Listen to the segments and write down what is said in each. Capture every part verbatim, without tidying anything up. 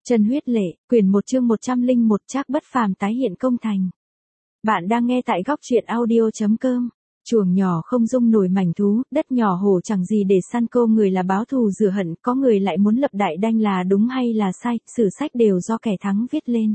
Chân huyết lệ, quyển một chương một trăm lẻ một Trác Bất Phàm tái hiện công thành. Bạn đang nghe tại góc truyện audio.com. Chuồng nhỏ không dung nổi mảnh thú, đất nhỏ hổ chẳng gì để săn câu, người là báo thù rửa hận, có người lại muốn lập đại đanh, là đúng hay là sai, sử sách đều do kẻ thắng viết lên.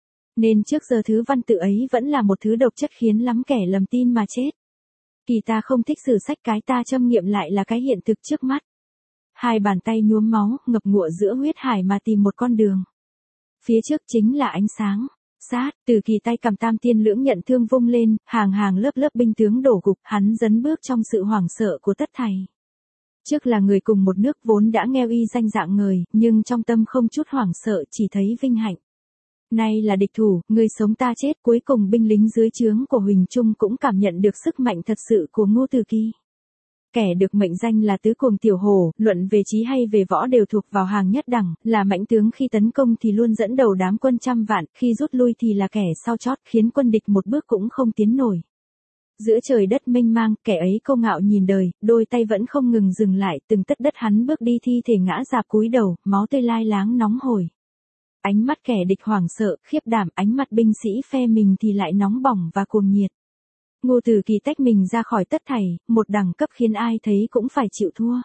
Nên trước giờ thứ văn tự ấy vẫn là một thứ độc chất khiến lắm kẻ lầm tin mà chết. Kỳ ta không thích sử sách, cái ta châm nghiệm lại là cái hiện thực trước mắt. Hai bàn tay nhuốm máu, ngập ngụa giữa huyết hải mà tìm một con đường. Phía trước chính là ánh sáng. Sát, từ kỳ tay cầm tam tiên lưỡng nhận thương vung lên, hàng hàng lớp lớp binh tướng đổ gục, hắn dấn bước trong sự hoảng sợ của tất thảy. Trước là người cùng một nước vốn đã nghèo y danh dạng ngời, nhưng trong tâm không chút hoảng sợ, chỉ thấy vinh hạnh. Nay là địch thủ, người sống ta chết, cuối cùng binh lính dưới trướng của Huỳnh Trung cũng cảm nhận được sức mạnh thật sự của Ngô Từ Kỳ. Kẻ được mệnh danh là tứ cuồng tiểu hổ, luận về trí hay về võ đều thuộc vào hàng nhất đẳng, là mãnh tướng khi tấn công thì luôn dẫn đầu đám quân trăm vạn, khi rút lui thì là kẻ sau chót, khiến quân địch một bước cũng không tiến nổi. Giữa trời đất mênh mang, kẻ ấy câu ngạo nhìn đời, đôi tay vẫn không ngừng dừng lại, từng tất đất hắn bước đi thi thể ngã rạp cúi đầu, máu tươi lai láng nóng hổi. Ánh mắt kẻ địch hoảng sợ, khiếp đảm, ánh mắt binh sĩ phe mình thì lại nóng bỏng và cuồng nhiệt. Ngô Từ Kỳ tách mình ra khỏi tất thảy, một đẳng cấp khiến ai thấy cũng phải chịu thua.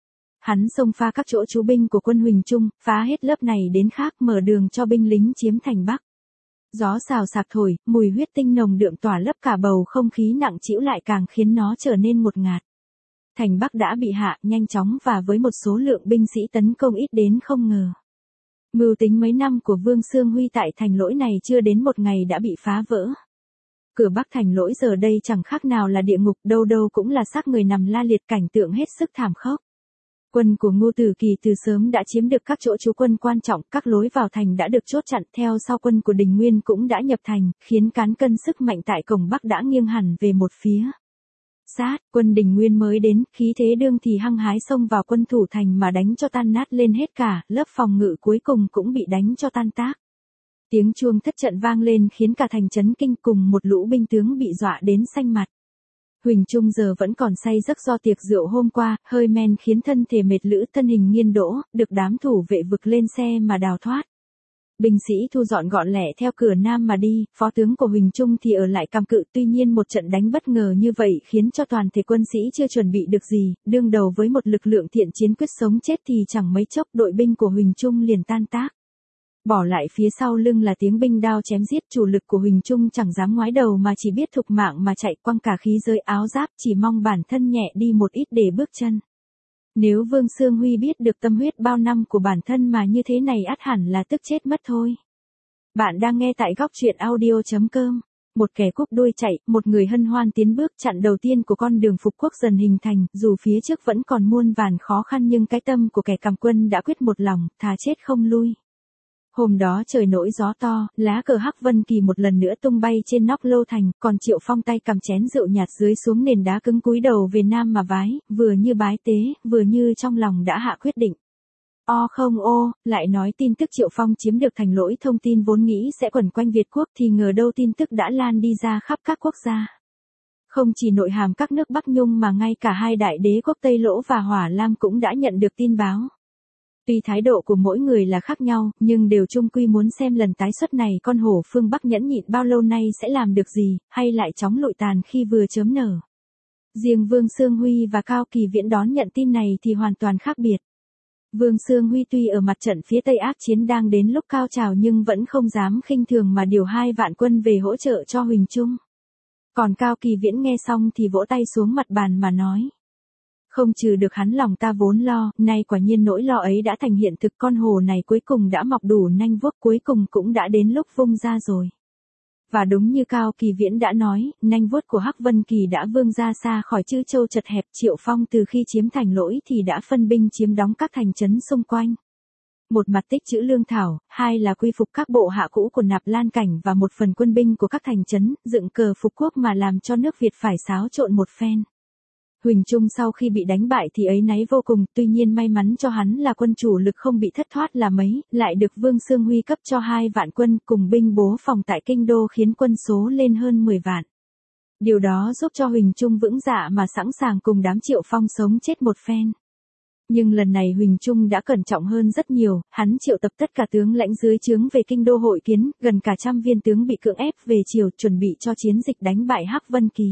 Hắn xông pha các chỗ trú binh của quân Huỳnh Trung, phá hết lớp này đến khác, mở đường cho binh lính chiếm thành Bắc. Gió xào xạc thổi, mùi huyết tinh nồng đượm tỏa lấp cả bầu không khí nặng trĩu lại càng khiến nó trở nên ngột ngạt. Thành Bắc đã bị hạ nhanh chóng và với một số lượng binh sĩ tấn công ít đến không ngờ. Mưu tính mấy năm của Vương Xương Huy tại thành Lỗi này chưa đến một ngày đã bị phá vỡ. Cửa Bắc thành Lỗi giờ đây chẳng khác nào là địa ngục, đâu đâu cũng là xác người nằm la liệt, cảnh tượng hết sức thảm khốc. Quân của Ngô Từ Kỳ từ sớm đã chiếm được các chỗ trú quân quan trọng, các lối vào thành đã được chốt chặn, theo sau quân của Đình Nguyên cũng đã nhập thành, khiến cán cân sức mạnh tại cổng Bắc đã nghiêng hẳn về một phía. Sát, quân Đình Nguyên mới đến, khí thế đương thì hăng hái xông vào quân thủ thành mà đánh cho tan nát lên hết cả, lớp phòng ngự cuối cùng cũng bị đánh cho tan tác. Tiếng chuông thất trận vang lên khiến cả thành chấn kinh, cùng một lũ binh tướng bị dọa đến xanh mặt. Huỳnh Trung giờ vẫn còn say giấc do tiệc rượu hôm qua, hơi men khiến thân thể mệt lử, thân hình nghiêng đổ, được đám thủ vệ vực lên xe mà đào thoát. Binh sĩ thu dọn gọn lẹ theo cửa nam mà đi, phó tướng của Huỳnh Trung thì ở lại cam cự, tuy nhiên một trận đánh bất ngờ như vậy khiến cho toàn thể quân sĩ chưa chuẩn bị được gì, đương đầu với một lực lượng thiện chiến quyết sống chết thì chẳng mấy chốc đội binh của Huỳnh Trung liền tan tác. Bỏ lại phía sau lưng là tiếng binh đao chém giết, chủ lực của Huỳnh Trung chẳng dám ngoái đầu mà chỉ biết thục mạng mà chạy, quăng cả khí giới áo giáp, chỉ mong bản thân nhẹ đi một ít để bước chân. Nếu Vương Xương Huy biết được tâm huyết bao năm của bản thân mà như thế này ắt hẳn là tức chết mất thôi. Bạn đang nghe tại góc truyện audio.com. Một kẻ cúp đuôi chạy, một người hân hoan tiến bước, chặng đầu tiên của con đường phục quốc dần hình thành, dù phía trước vẫn còn muôn vàn khó khăn nhưng cái tâm của kẻ cầm quân đã quyết một lòng, thà chết không lui. Hôm đó trời nổi gió to, lá cờ Hắc Vân Kỳ một lần nữa tung bay trên nóc lô thành, còn Triệu Phong tay cầm chén rượu nhạt dưới xuống nền đá cứng cúi đầu về nam mà vái, vừa như bái tế, vừa như trong lòng đã hạ quyết định. O không ô, lại nói tin tức Triệu Phong chiếm được thành Lỗi, thông tin vốn nghĩ sẽ quẩn quanh Việt quốc thì ngờ đâu tin tức đã lan đi ra khắp các quốc gia. Không chỉ nội hàm các nước Bắc Nhung mà ngay cả hai đại đế quốc Tây Lỗ và Hỏa Lam cũng đã nhận được tin báo. Tuy thái độ của mỗi người là khác nhau, nhưng đều chung quy muốn xem lần tái xuất này con hổ phương Bắc nhẫn nhịn bao lâu nay sẽ làm được gì, hay lại chóng lụi tàn khi vừa chớm nở. Riêng Vương Xương Huy và Cao Kỳ Viễn đón nhận tin này thì hoàn toàn khác biệt. Vương Xương Huy tuy ở mặt trận phía Tây ác chiến đang đến lúc cao trào nhưng vẫn không dám khinh thường mà điều hai vạn quân về hỗ trợ cho Huỳnh Trung. Còn Cao Kỳ Viễn nghe xong thì vỗ tay xuống mặt bàn mà nói. Không trừ được hắn lòng ta vốn lo, nay quả nhiên nỗi lo ấy đã thành hiện thực, con hổ này cuối cùng đã mọc đủ nanh vuốt, cuối cùng cũng đã đến lúc vung ra rồi. Và đúng như Cao Kỳ Viễn đã nói, nanh vuốt của Hắc Vân Kỳ đã vươn ra xa khỏi chữ châu chật hẹp. Triệu Phong từ khi chiếm thành Lỗi thì đã phân binh chiếm đóng các thành trấn xung quanh. Một mặt tích trữ lương thảo, hai là quy phục các bộ hạ cũ của Nạp Lan Cảnh và một phần quân binh của các thành trấn, dựng cờ phục quốc mà làm cho nước Việt phải xáo trộn một phen. Huỳnh Trung sau khi bị đánh bại thì áy náy vô cùng, tuy nhiên may mắn cho hắn là quân chủ lực không bị thất thoát là mấy, lại được Vương Xương Huy cấp cho hai vạn quân cùng binh bố phòng tại kinh đô khiến quân số lên hơn mười vạn. Điều đó giúp cho Huỳnh Trung vững dạ mà sẵn sàng cùng đám Triệu Phong sống chết một phen. Nhưng lần này Huỳnh Trung đã cẩn trọng hơn rất nhiều, hắn triệu tập tất cả tướng lãnh dưới trướng về kinh đô hội kiến, gần cả trăm viên tướng bị cưỡng ép về triều chuẩn bị cho chiến dịch đánh bại Hắc Vân Kỳ.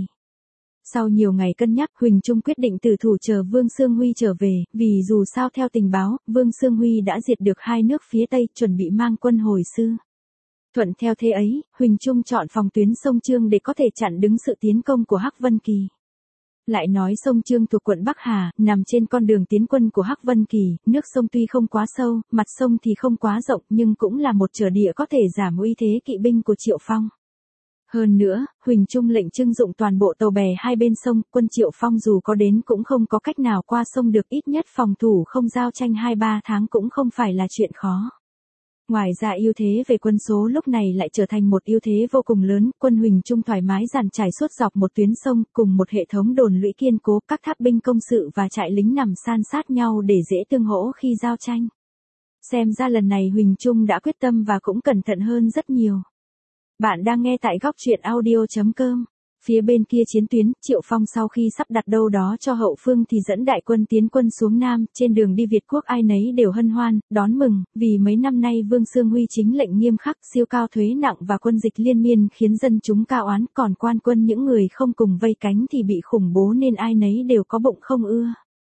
Sau nhiều ngày cân nhắc, Huỳnh Trung quyết định từ thủ chờ Vương Xương Huy trở về, vì dù sao theo tình báo, Vương Xương Huy đã diệt được hai nước phía Tây, chuẩn bị mang quân hồi xưa. Thuận theo thế ấy, Huỳnh Trung chọn phòng tuyến sông Chương để có thể chặn đứng sự tiến công của Hắc Vân Kỳ. Lại nói sông Chương thuộc quận Bắc Hà, nằm trên con đường tiến quân của Hắc Vân Kỳ, nước sông tuy không quá sâu, mặt sông thì không quá rộng nhưng cũng là một trở địa có thể giảm uy thế kỵ binh của Triệu Phong. Hơn nữa, Huỳnh Trung lệnh trưng dụng toàn bộ tàu bè hai bên sông, quân Triệu Phong dù có đến cũng không có cách nào qua sông được, ít nhất phòng thủ không giao tranh hai ba tháng cũng không phải là chuyện khó. Ngoài ra ưu thế về quân số lúc này lại trở thành một ưu thế vô cùng lớn, quân Huỳnh Trung thoải mái dàn trải suốt dọc một tuyến sông, cùng một hệ thống đồn lũy kiên cố, các tháp binh công sự và trại lính nằm san sát nhau để dễ tương hỗ khi giao tranh. Xem ra lần này Huỳnh Trung đã quyết tâm và cũng cẩn thận hơn rất nhiều. Bạn đang nghe tại góc truyện audio chấm com. Phía bên kia chiến tuyến, Triệu Phong sau khi sắp đặt đâu đó cho hậu phương thì dẫn đại quân tiến quân xuống Nam, trên đường đi Việt quốc ai nấy đều hân hoan, đón mừng, vì mấy năm nay Vương Xương Huy chính lệnh nghiêm khắc, siêu cao thuế nặng và quân dịch liên miên khiến dân chúng cao oán, còn quan quân những người không cùng vây cánh thì bị khủng bố nên ai nấy đều có bụng không ưa.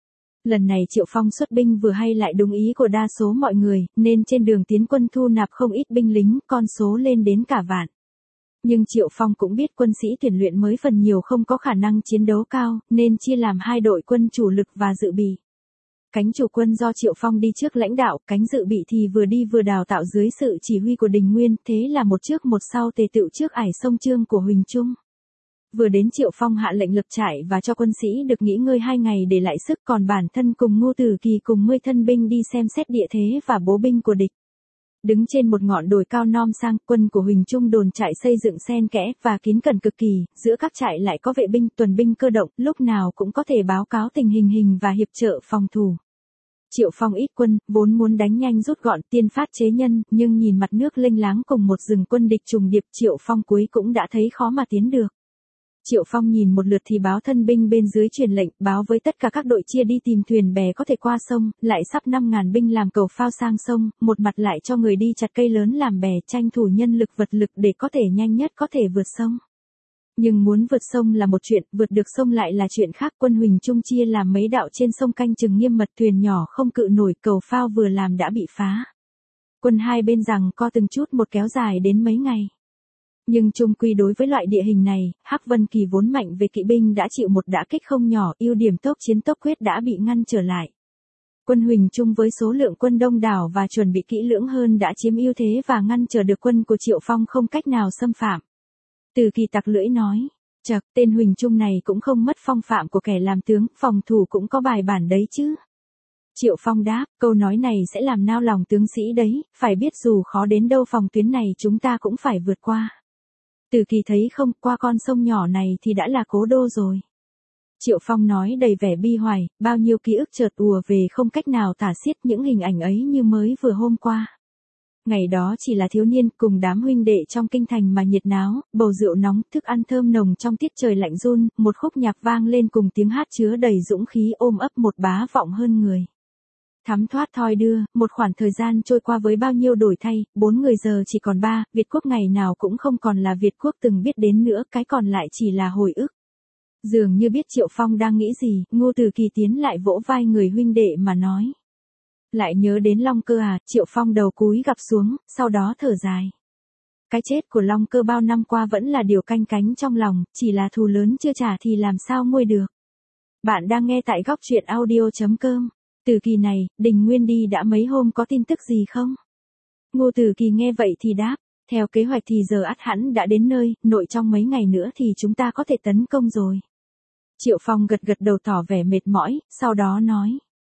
Lần này Triệu Phong xuất binh vừa hay lại đúng ý của đa số mọi người, nên trên đường tiến quân thu nạp không ít binh lính, con số lên đến cả vạn. Nhưng Triệu Phong cũng biết quân sĩ tuyển luyện mới phần nhiều không có khả năng chiến đấu cao, nên chia làm hai đội quân chủ lực và dự bị. Cánh chủ quân do Triệu Phong đi trước lãnh đạo, cánh dự bị thì vừa đi vừa đào tạo dưới sự chỉ huy của Đình Nguyên, thế là một trước một sau tề tựu trước ải sông Chương của Huỳnh Trung. Vừa đến Triệu Phong hạ lệnh lập trại và cho quân sĩ được nghỉ ngơi hai ngày để lại sức, còn bản thân cùng Ngô Tử Kỳ cùng mươi thân binh đi xem xét địa thế và bố binh của địch. Đứng trên một ngọn đồi cao non sang, quân của Huỳnh Trung đồn trại xây dựng xen kẽ và kín cẩn cực kỳ, giữa các trại lại có vệ binh, tuần binh cơ động, lúc nào cũng có thể báo cáo tình hình hình và hiệp trợ phòng thủ. Triệu Phong ít quân, vốn muốn đánh nhanh rút gọn, tiên phát chế nhân, nhưng nhìn mặt nước lênh láng cùng một rừng quân địch trùng điệp, Triệu Phong cuối cũng đã thấy khó mà tiến được. Triệu Phong nhìn một lượt thì báo thân binh bên dưới truyền lệnh, báo với tất cả các đội chia đi tìm thuyền bè có thể qua sông, lại sắp năm ngàn binh làm cầu phao sang sông, một mặt lại cho người đi chặt cây lớn làm bè, tranh thủ nhân lực vật lực để có thể nhanh nhất có thể vượt sông. Nhưng muốn vượt sông là một chuyện, vượt được sông lại là chuyện khác, quân Huỳnh Trung chia làm mấy đạo trên sông canh chừng nghiêm mật, thuyền nhỏ không cự nổi, cầu phao vừa làm đã bị phá. Quân hai bên rằng co từng chút một kéo dài đến mấy ngày. Nhưng chung quy đối với loại địa hình này, Hắc Vân Kỳ vốn mạnh về kỵ binh đã chịu một đả kích không nhỏ, ưu điểm tốc chiến tốc quyết đã bị ngăn trở lại. Quân Huỳnh Trung với số lượng quân đông đảo và chuẩn bị kỹ lưỡng hơn đã chiếm ưu thế và ngăn trở được quân của Triệu Phong không cách nào xâm phạm. Từ Kỳ tặc lưỡi nói, chậc, tên Huỳnh Trung này cũng không mất phong phạm của kẻ làm tướng, phòng thủ cũng có bài bản đấy chứ. Triệu Phong đáp, câu nói này sẽ làm nao lòng tướng sĩ đấy, phải biết dù khó đến đâu phòng tuyến này chúng ta cũng phải vượt qua. Từ Kỳ thấy không, qua con sông nhỏ này thì đã là cố đô rồi. Triệu Phong nói đầy vẻ bi hoài, bao nhiêu ký ức chợt ùa về không cách nào tả xiết, những hình ảnh ấy như mới vừa hôm qua. Ngày đó chỉ là thiếu niên cùng đám huynh đệ trong kinh thành mà nhiệt náo, bầu rượu nóng, thức ăn thơm nồng trong tiết trời lạnh run, một khúc nhạc vang lên cùng tiếng hát chứa đầy dũng khí ôm ấp một bá vọng hơn người. Thắm thoát thoi đưa, một khoảng thời gian trôi qua với bao nhiêu đổi thay, bốn người giờ chỉ còn ba, Việt quốc ngày nào cũng không còn là Việt quốc từng biết đến nữa, cái còn lại chỉ là hồi ức. Dường như biết Triệu Phong đang nghĩ gì, Ngô Tử Kỳ tiến lại vỗ vai người huynh đệ mà nói. Lại nhớ đến Long Cơ à, Triệu Phong đầu cúi gập xuống, sau đó thở dài. Cái chết của Long Cơ bao năm qua vẫn là điều canh cánh trong lòng, chỉ là thù lớn chưa trả thì làm sao nguôi được. Bạn đang nghe tại góc truyện audio chấm com. Từ Kỳ này, Đình Nguyên đi đã mấy hôm có tin tức gì không? Ngô Tử Kỳ nghe vậy thì đáp, theo kế hoạch thì giờ ắt hẳn đã đến nơi, nội trong mấy ngày nữa thì chúng ta có thể tấn công rồi. Triệu Phong gật gật đầu tỏ vẻ mệt mỏi, sau đó nói.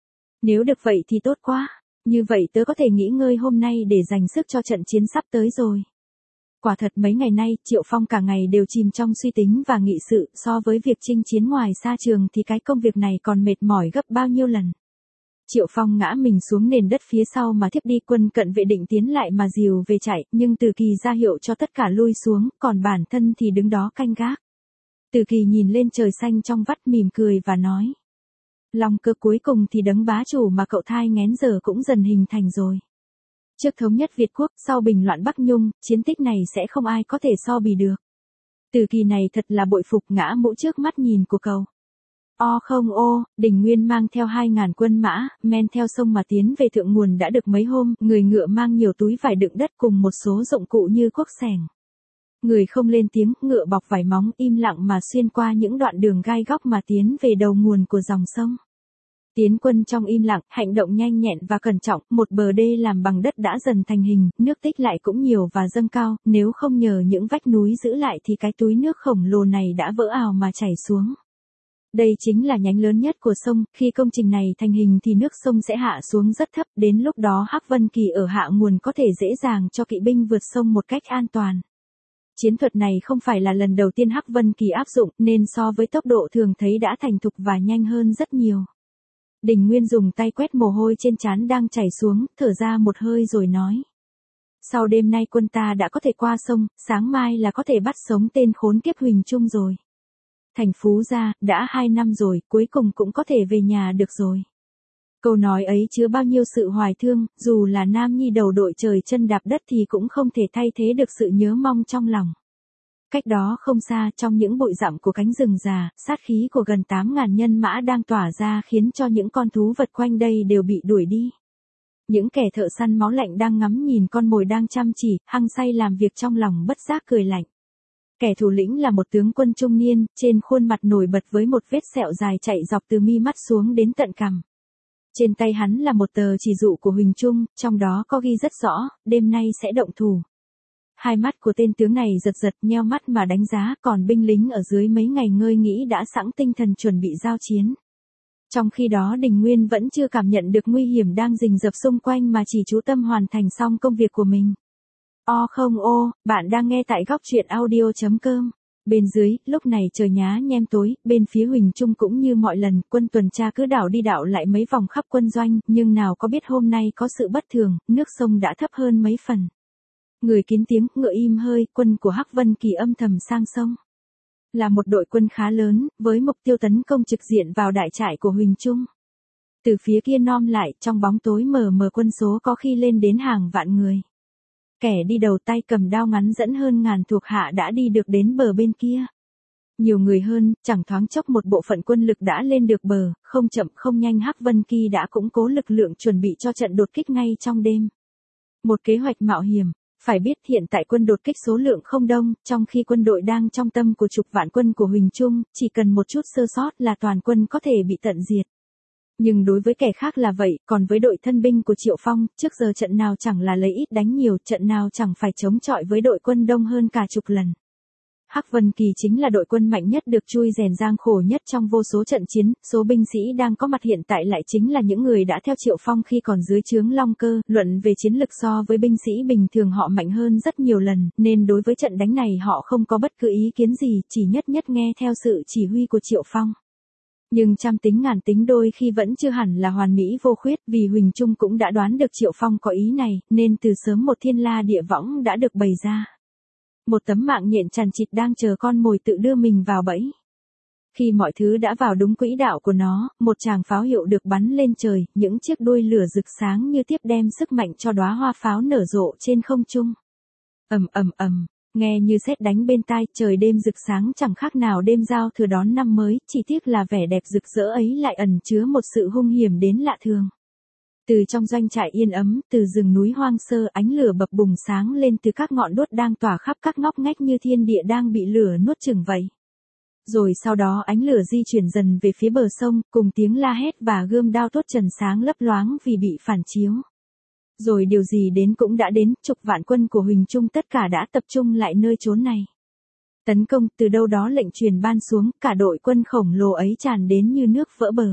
Nếu được vậy thì tốt quá, như vậy tớ có thể nghỉ ngơi hôm nay để dành sức cho trận chiến sắp tới rồi. Quả thật mấy ngày nay, Triệu Phong cả ngày đều chìm trong suy tính và nghị sự, so với việc chinh chiến ngoài xa trường thì cái công việc này còn mệt mỏi gấp bao nhiêu lần. Triệu Phong ngã mình xuống nền đất phía sau mà thiếp đi, quân cận vệ định tiến lại mà dìu về chạy, nhưng Từ Kỳ ra hiệu cho tất cả lui xuống, còn bản thân thì đứng đó canh gác. Từ Kỳ nhìn lên trời xanh trong vắt mỉm cười và nói. Long Cơ cuối cùng thì đấng bá chủ mà cậu thai nghén giờ cũng dần hình thành rồi. Trước thống nhất Việt Quốc, sau bình loạn Bắc Nhung, chiến tích này sẽ không ai có thể so bì được. Từ kỳ này thật là bội phục ngã mũ trước mắt nhìn của cậu. O không ô, Đình Nguyên mang theo hai ngàn quân mã, men theo sông mà tiến về thượng nguồn đã được mấy hôm, người ngựa mang nhiều túi vải đựng đất cùng một số dụng cụ như cuốc xẻng. Người không lên tiếng, ngựa bọc vải móng im lặng mà xuyên qua những đoạn đường gai góc mà tiến về đầu nguồn của dòng sông. Tiến quân trong im lặng, hành động nhanh nhẹn và cẩn trọng, một bờ đê làm bằng đất đã dần thành hình, nước tích lại cũng nhiều và dâng cao, nếu không nhờ những vách núi giữ lại thì cái túi nước khổng lồ này đã vỡ ào mà chảy xuống. Đây chính là nhánh lớn nhất của sông, khi công trình này thành hình thì nước sông sẽ hạ xuống rất thấp, đến lúc đó Hắc Vân Kỳ ở hạ nguồn có thể dễ dàng cho kỵ binh vượt sông một cách an toàn. Chiến thuật này không phải là lần đầu tiên Hắc Vân Kỳ áp dụng, nên so với tốc độ thường thấy đã thành thục và nhanh hơn rất nhiều. Đình Nguyên dùng tay quét mồ hôi trên trán đang chảy xuống, thở ra một hơi rồi nói. Sau đêm nay quân ta đã có thể qua sông, sáng mai là có thể bắt sống tên khốn kiếp Huỳnh Trung rồi. Thành Phú gia, đã hai năm rồi, cuối cùng cũng có thể về nhà được rồi. Câu nói ấy chứa bao nhiêu sự hoài thương, dù là nam nhi đầu đội trời chân đạp đất thì cũng không thể thay thế được sự nhớ mong trong lòng. Cách đó không xa, trong những bụi rậm của cánh rừng già, sát khí của gần tám ngàn nhân mã đang tỏa ra khiến cho những con thú vật quanh đây đều bị đuổi đi. Những kẻ thợ săn máu lạnh đang ngắm nhìn con mồi đang chăm chỉ, hăng say làm việc trong lòng bất giác cười lạnh. Kẻ thủ lĩnh là một tướng quân trung niên, trên khuôn mặt nổi bật với một vết sẹo dài chạy dọc từ mi mắt xuống đến tận cằm. Trên tay hắn là một tờ chỉ dụ của Huỳnh Trung, trong đó có ghi rất rõ, đêm nay sẽ động thủ. Hai mắt của tên tướng này giật giật nheo mắt mà đánh giá, còn binh lính ở dưới mấy ngày ngơi nghĩ đã sẵn tinh thần chuẩn bị giao chiến. Trong khi đó Đình Nguyên vẫn chưa cảm nhận được nguy hiểm đang rình rập xung quanh mà chỉ chú tâm hoàn thành xong công việc của mình. O không ô, bạn đang nghe tại góc truyện audio chấm com. Bên dưới, lúc này trời nhá nhem tối, bên phía Huỳnh Trung cũng như mọi lần, quân tuần tra cứ đảo đi đảo lại mấy vòng khắp quân doanh, nhưng nào có biết hôm nay có sự bất thường, nước sông đã thấp hơn mấy phần. Người kín tiếng, ngựa im hơi, quân của Hắc Vân Kỳ âm thầm sang sông. Là một đội quân khá lớn, với mục tiêu tấn công trực diện vào đại trại của Huỳnh Trung. Từ phía kia nom lại, trong bóng tối mờ mờ quân số có khi lên đến hàng vạn người. Kẻ đi đầu tay cầm đao ngắn dẫn hơn ngàn thuộc hạ đã đi được đến bờ bên kia. Nhiều người hơn, chẳng thoáng chốc một bộ phận quân lực đã lên được bờ, không chậm không nhanh Hắc Vân Kỳ đã củng cố lực lượng chuẩn bị cho trận đột kích ngay trong đêm. Một kế hoạch mạo hiểm. Phải biết hiện tại quân đột kích số lượng không đông, trong khi quân đội đang trong tâm của chục vạn quân của Huỳnh Trung, chỉ cần một chút sơ sót là toàn quân có thể bị tận diệt. Nhưng đối với kẻ khác là vậy, còn với đội thân binh của Triệu Phong, trước giờ trận nào chẳng là lấy ít đánh nhiều, trận nào chẳng phải chống chọi với đội quân đông hơn cả chục lần. Hắc Vân Kỳ chính là đội quân mạnh nhất được chui rèn gian khổ nhất trong vô số trận chiến, số binh sĩ đang có mặt hiện tại lại chính là những người đã theo Triệu Phong khi còn dưới trướng Long Cơ, luận về chiến lực so với binh sĩ bình thường họ mạnh hơn rất nhiều lần, nên đối với trận đánh này họ không có bất cứ ý kiến gì, chỉ nhất nhất nghe theo sự chỉ huy của Triệu Phong. Nhưng trăm tính ngàn tính đôi khi vẫn chưa hẳn là hoàn mỹ vô khuyết, vì Huỳnh Trung cũng đã đoán được Triệu Phong có ý này, nên từ sớm một thiên la địa võng đã được bày ra. Một tấm mạng nhện chằn chịt đang chờ con mồi tự đưa mình vào bẫy. Khi mọi thứ đã vào đúng quỹ đạo của nó, một tràng pháo hiệu được bắn lên trời, những chiếc đuôi lửa rực sáng như tiếp đem sức mạnh cho đóa hoa pháo nở rộ trên không trung. Ầm ầm ầm, nghe như sét đánh bên tai, trời đêm rực sáng chẳng khác nào đêm giao thừa đón năm mới, chỉ tiếc là vẻ đẹp rực rỡ ấy lại ẩn chứa một sự hung hiểm đến lạ thường. Từ trong doanh trại yên ấm, từ rừng núi hoang sơ, ánh lửa bập bùng sáng lên từ các ngọn đuốc đang tỏa khắp các ngóc ngách như thiên địa đang bị lửa nuốt chửng vậy. Rồi sau đó ánh lửa di chuyển dần về phía bờ sông, cùng tiếng la hét và gươm đao tuốt trần sáng lấp loáng vì bị phản chiếu. Rồi điều gì đến cũng đã đến, chục vạn quân của Huỳnh Trung tất cả đã tập trung lại nơi chốn này. Tấn công, từ đâu đó lệnh truyền ban xuống, cả đội quân khổng lồ ấy tràn đến như nước vỡ bờ.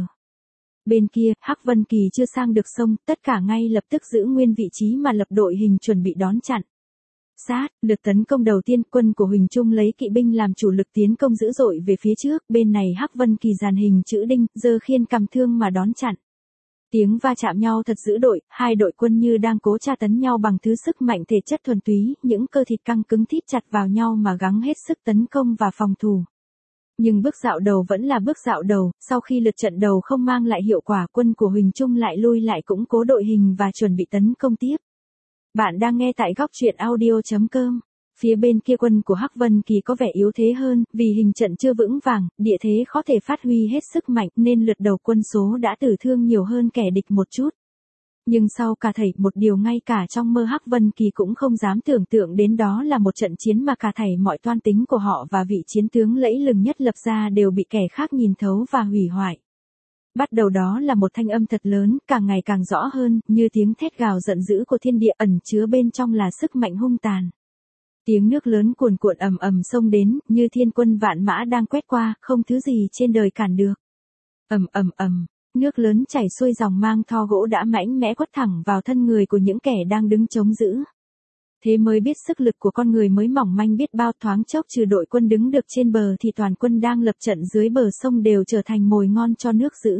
Bên kia, Hắc Vân Kỳ chưa sang được sông, tất cả ngay lập tức giữ nguyên vị trí mà lập đội hình chuẩn bị đón chặn. Sát, lượt tấn công đầu tiên, quân của Huỳnh Trung lấy kỵ binh làm chủ lực tiến công dữ dội về phía trước, bên này Hắc Vân Kỳ dàn hình chữ đinh, giơ khiên cầm thương mà đón chặn. Tiếng va chạm nhau thật dữ dội, hai đội quân như đang cố tra tấn nhau bằng thứ sức mạnh thể chất thuần túy, những cơ thịt căng cứng thít chặt vào nhau mà gắng hết sức tấn công và phòng thủ. Nhưng bước dạo đầu vẫn là bước dạo đầu, sau khi lượt trận đầu không mang lại hiệu quả, quân của Huỳnh Trung lại lui lại củng cố đội hình và chuẩn bị tấn công tiếp. Bạn đang nghe tại góc truyện audio chấm com. Phía bên kia quân của Hắc Vân Kỳ có vẻ yếu thế hơn, vì hình trận chưa vững vàng, địa thế khó thể phát huy hết sức mạnh nên lượt đầu quân số đã tử thương nhiều hơn kẻ địch một chút. Nhưng sau cả thảy một điều ngay cả trong mơ Hắc Vân Kỳ cũng không dám tưởng tượng đến, đó là một trận chiến mà cả thảy mọi toan tính của họ và vị chiến tướng lẫy lừng nhất lập ra đều bị kẻ khác nhìn thấu và hủy hoại. Bắt đầu đó là một thanh âm thật lớn, càng ngày càng rõ hơn, như tiếng thét gào giận dữ của thiên địa, ẩn chứa bên trong là sức mạnh hung tàn. Tiếng nước lớn cuồn cuộn ầm ầm xông đến, như thiên quân vạn mã đang quét qua, không thứ gì trên đời cản được. Ầm ầm ầm, nước lớn chảy xuôi dòng mang tho gỗ đã mãnh mẽ quất thẳng vào thân người của những kẻ đang đứng chống giữ. Thế mới biết sức lực của con người mới mỏng manh biết bao, thoáng chốc trừ đội quân đứng được trên bờ thì toàn quân đang lập trận dưới bờ sông đều trở thành mồi ngon cho nước dữ.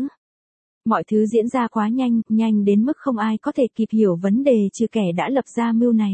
Mọi thứ diễn ra quá nhanh, nhanh đến mức không ai có thể kịp hiểu vấn đề trừ kẻ đã lập ra mưu này.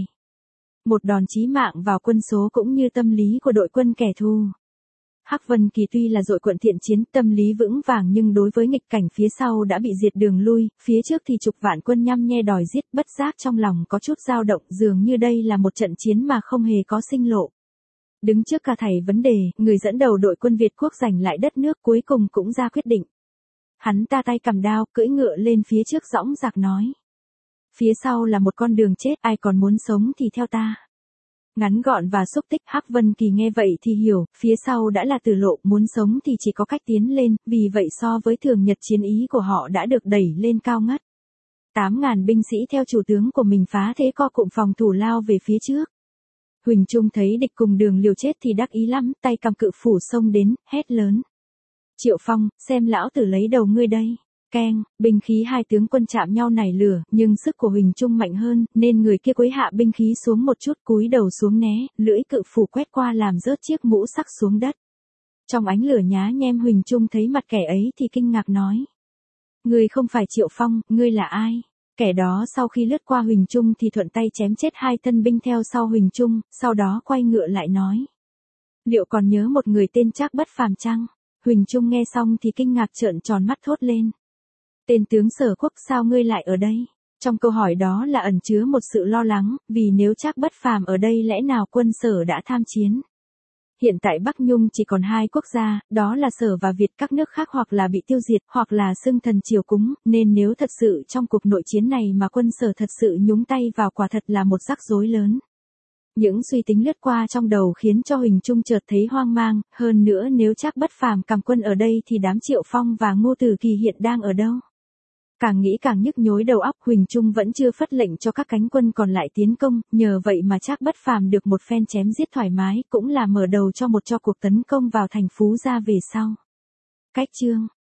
Một đòn chí mạng vào quân số cũng như tâm lý của đội quân kẻ thù. Hắc Vân Kỳ tuy là đội quận thiện chiến, tâm lý vững vàng, nhưng đối với nghịch cảnh phía sau đã bị diệt đường lui, phía trước thì chục vạn quân nhăm nhe đòi giết, bất giác trong lòng có chút dao động, dường như đây là một trận chiến mà không hề có sinh lộ. Đứng trước cả thảy vấn đề, người dẫn đầu đội quân Việt quốc giành lại đất nước cuối cùng cũng ra quyết định. Hắn ta tay cầm đao, cưỡi ngựa lên phía trước dõng dạc nói. Phía sau là một con đường chết, ai còn muốn sống thì theo ta. Ngắn gọn và xúc tích. Hắc Vân Kỳ nghe vậy thì hiểu, phía sau đã là tử lộ, muốn sống thì chỉ có cách tiến lên, vì vậy so với thường nhật chiến ý của họ đã được đẩy lên cao ngất. Tám ngàn binh sĩ theo chủ tướng của mình phá thế co cụm phòng thủ lao về phía trước. Huỳnh Trung thấy địch cùng đường liều chết thì đắc ý lắm, tay cầm cự phủ xông đến, hét lớn. Triệu Phong, xem lão tử lấy đầu ngươi đây. Keng, binh khí hai tướng quân chạm nhau nảy lửa, nhưng sức của Huỳnh Trung mạnh hơn, nên người kia quấy hạ binh khí xuống một chút, cúi đầu xuống né, lưỡi cự phủ quét qua làm rớt chiếc mũ sắc xuống đất. Trong ánh lửa nhá nhem, Huỳnh Trung thấy mặt kẻ ấy thì kinh ngạc nói. Ngươi không phải Triệu Phong, ngươi là ai? Kẻ đó sau khi lướt qua Huỳnh Trung thì thuận tay chém chết hai thân binh theo sau Huỳnh Trung, sau đó quay ngựa lại nói. Liệu còn nhớ một người tên Trác Bất Phàm chăng? Huỳnh Trung nghe xong thì kinh ngạc trợn tròn mắt thốt lên. Tên tướng Sở Quốc, sao ngươi lại ở đây? Trong câu hỏi đó là ẩn chứa một sự lo lắng, vì nếu Trác Bất Phàm ở đây lẽ nào quân Sở đã tham chiến? Hiện tại Bắc Nhung chỉ còn hai quốc gia, đó là Sở và Việt, các nước khác hoặc là bị tiêu diệt, hoặc là xưng thần triều cúng, nên nếu thật sự trong cuộc nội chiến này mà quân Sở thật sự nhúng tay vào, quả thật là một rắc rối lớn. Những suy tính lướt qua trong đầu khiến cho Huỳnh Trung chợt thấy hoang mang, hơn nữa nếu Trác Bất Phàm cầm quân ở đây thì đám Triệu Phong và Ngô Tử Kỳ hiện đang ở đâu? Càng nghĩ càng nhức nhối đầu óc, Huỳnh Trung vẫn chưa phất lệnh cho các cánh quân còn lại tiến công, nhờ vậy mà Trác Bất Phàm được một phen chém giết thoải mái, cũng là mở đầu cho một cho cuộc tấn công vào thành Phú Gia về sau. Cách chương